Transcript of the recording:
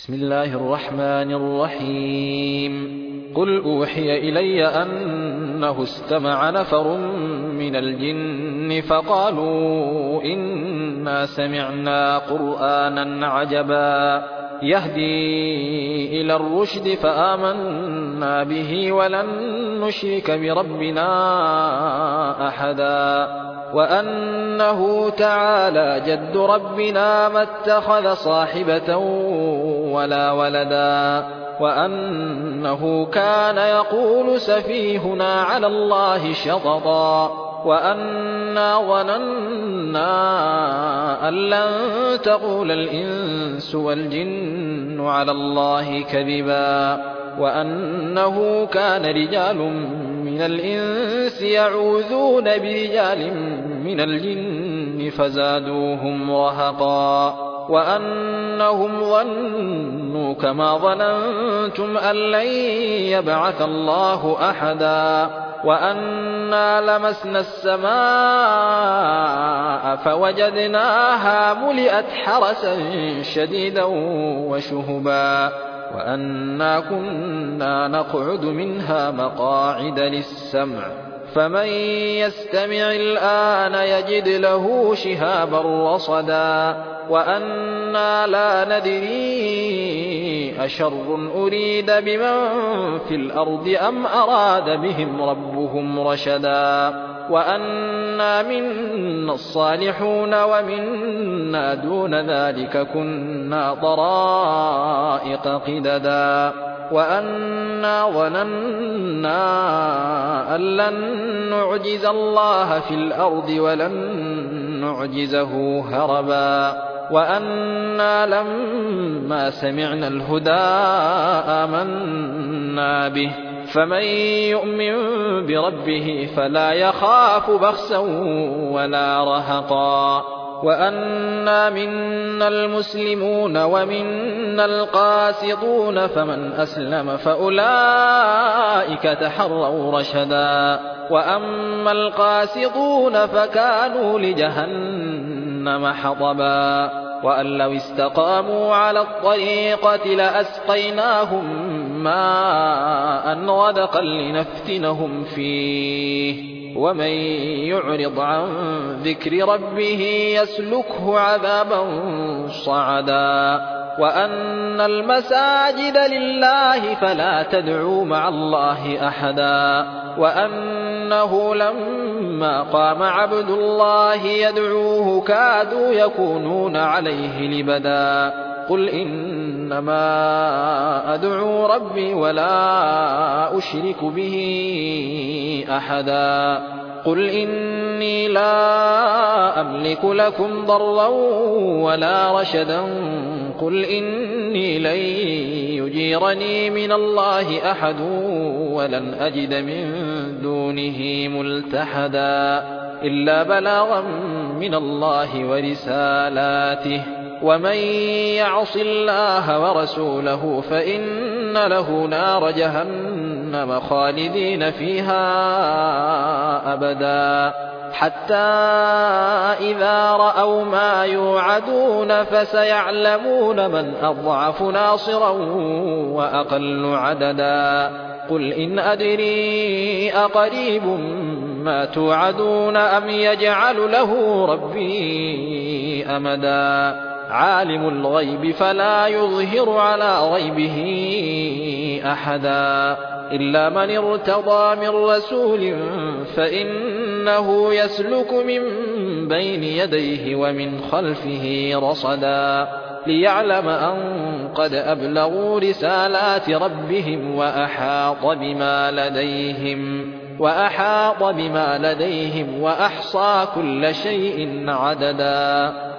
بسم الله الرحمن الرحيم قل أوحي إلي أنه استمع نفر من الجن فقالوا إنا سمعنا قرآنا عجبا يهدي إلى الرشد فآمنا به ولن نشرك بربنا أحدا وأنه تعالى جد ربنا ما اتخذ صاحبة ولا ولدا وأنه كان يقول سفيهنا على الله شططا وأنا ظننا أن لن تقول الإنس والجن على الله كذبا وأنه كان رجال من الإنس يعوذون برجال من الجن فزادوهم رهقا وأنهم ظنوا كما ظننتم أن لن يبعث الله أحدا وأنا لمسنا السماء فوجدناها ملئت حرسا شديدا وشهبا وأنا كنا نقعد منها مقاعد للسمع فمن يستمع الآن يجد له شهابا رصدا وأنا لا ندري أشر أريد بمن في الأرض أم أراد بهم ربهم رشدا وأنا منا الصالحون ومنا دون ذلك كنا طرائق قددا وأنا ظننا أن لن نعجز الله في الأرض ولن نعجزه هربا وأنا لما سمعنا الهدى آمنا به فمن يؤمن بربه فلا يخاف بخسا ولا رهقا وأنا منا المسلمون ومنا القاسطون فمن أسلم فأولئك تحروا رشدا وأما القاسطون فكانوا لجهنم حطبا وأن لو استقاموا على الطريقة لأسقيناهم ماء غدقا لنفتنهم فيه ومن يعرض عن ذكر ربه يسلكه عذابا صعدا وأن المساجد لله فلا تدعوا مع الله أحدا وأنه لما قام عبد الله يدعوه كادوا يكونون عليه لبدا قل إنما أدعو ربي ولا أشرك به أحدا قل إني لا أملك لكم ضرا ولا رشدا قل إني لن يجيرني من الله أحد ولن أجد من دونه ملتحدا إلا بلاغا من الله ورسالاته ومن يعص الله ورسوله فإن له نار جهنم خالدين فيها أبدا حتى إذا رأوا ما يوعدون فسيعلمون من أضعف ناصرا وأقل عددا قل إن أدري أقريب ما توعدون أم يجعل له ربي أمدا عالم الغيب فلا يظهر على غيبه أحدا إلا من ارتضى من رسول فإنه يسلك من بين يديه ومن خلفه رصدا ليعلم أن قد أبلغوا رسالات ربهم وأحاط بما لديهم وأحصى كل شيء عددا